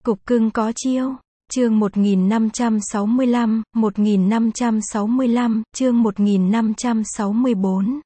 Cục cưng có chiêu. Chương 1565, 1565, chương 1564.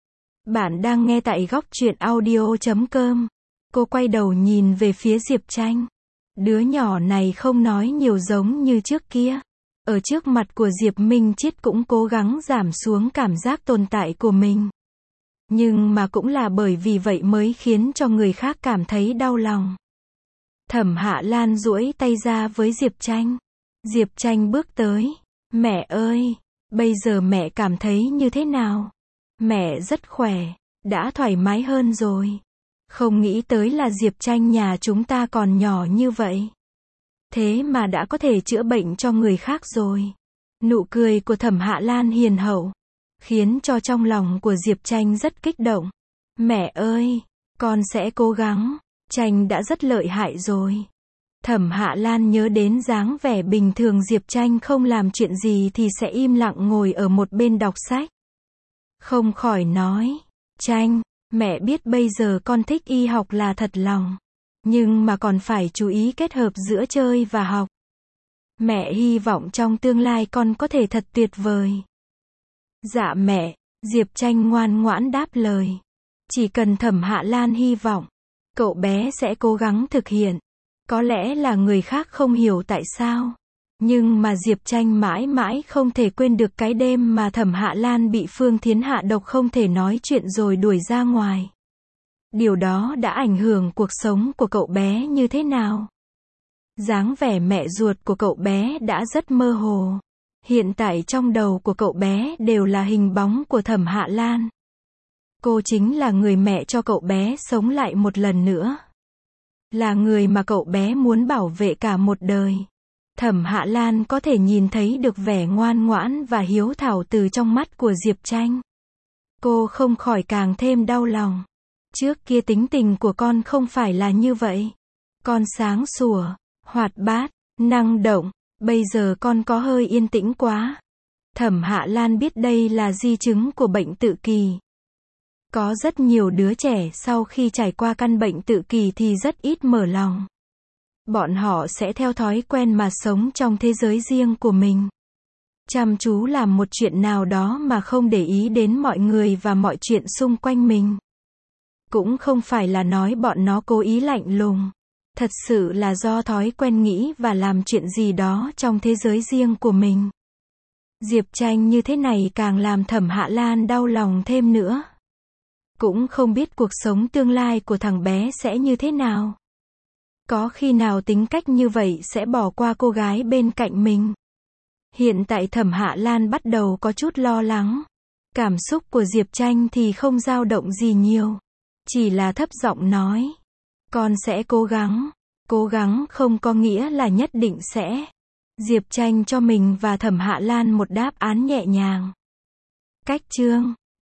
Bạn đang nghe tại góc truyện audio.com. Cô quay đầu nhìn về phía Diệp Tranh. Đứa nhỏ này không nói nhiều giống như trước kia. Ở trước mặt của Diệp Minh Chiết cũng cố gắng giảm xuống cảm giác tồn tại của mình. Nhưng mà cũng là bởi vì vậy mới khiến cho người khác cảm thấy đau lòng. Thẩm Hạ Lan duỗi tay ra với Diệp Tranh. Diệp Tranh bước tới. Mẹ ơi, bây giờ mẹ cảm thấy như thế nào? Mẹ rất khỏe, đã thoải mái hơn rồi. Không nghĩ tới là Diệp Tranh nhà chúng ta còn nhỏ như vậy. Thế mà đã có thể chữa bệnh cho người khác rồi. Nụ cười của Thẩm Hạ Lan hiền hậu, khiến cho trong lòng của Diệp Tranh rất kích động. Mẹ ơi, con sẽ cố gắng. Tranh đã rất lợi hại rồi. Thẩm Hạ Lan nhớ đến dáng vẻ bình thường Diệp Tranh không làm chuyện gì thì sẽ im lặng ngồi ở một bên đọc sách. Không khỏi nói, Tranh, mẹ biết bây giờ con thích y học là thật lòng. Nhưng mà còn phải chú ý kết hợp giữa chơi và học. Mẹ hy vọng trong tương lai con có thể thật tuyệt vời. Dạ mẹ, Diệp Tranh ngoan ngoãn đáp lời. Chỉ cần Thẩm Hạ Lan hy vọng, cậu bé sẽ cố gắng thực hiện. Có lẽ là người khác không hiểu tại sao. Nhưng mà Diệp Tranh mãi mãi không thể quên được cái đêm mà Thẩm Hạ Lan bị Phương Thiến hạ độc không thể nói chuyện rồi đuổi ra ngoài. Điều đó đã ảnh hưởng cuộc sống của cậu bé như thế nào? Dáng vẻ mẹ ruột của cậu bé đã rất mơ hồ. Hiện tại trong đầu của cậu bé đều là hình bóng của Thẩm Hạ Lan. Cô chính là người mẹ cho cậu bé sống lại một lần nữa. Là người mà cậu bé muốn bảo vệ cả một đời. Thẩm Hạ Lan có thể nhìn thấy được vẻ ngoan ngoãn và hiếu thảo từ trong mắt của Diệp Tranh. Cô không khỏi càng thêm đau lòng. Trước kia tính tình của con không phải là như vậy. Con sáng sủa, hoạt bát, năng động. Bây giờ con có hơi yên tĩnh quá. Thẩm Hạ Lan biết đây là di chứng của bệnh tự kỷ. Có rất nhiều đứa trẻ sau khi trải qua căn bệnh tự kỷ thì rất ít mở lòng. Bọn họ sẽ theo thói quen mà sống trong thế giới riêng của mình. Chăm chú làm một chuyện nào đó mà không để ý đến mọi người và mọi chuyện xung quanh mình. Cũng không phải là nói bọn nó cố ý lạnh lùng. Thật sự là do thói quen nghĩ và làm chuyện gì đó trong thế giới riêng của mình. Diệp Tranh như thế này càng làm Thẩm Hạ Lan đau lòng thêm nữa. Cũng không biết cuộc sống tương lai của thằng bé sẽ như thế nào. Có khi nào tính cách như vậy sẽ bỏ qua cô gái bên cạnh mình. Hiện tại Thẩm Hạ Lan bắt đầu có chút lo lắng. Cảm xúc của Diệp Tranh thì không dao động gì nhiều. Chỉ là thấp giọng nói. Con sẽ cố gắng. Cố gắng không có nghĩa là nhất định sẽ. Diệp Tranh cho mình và Thẩm Hạ Lan một đáp án nhẹ nhàng. Cách chương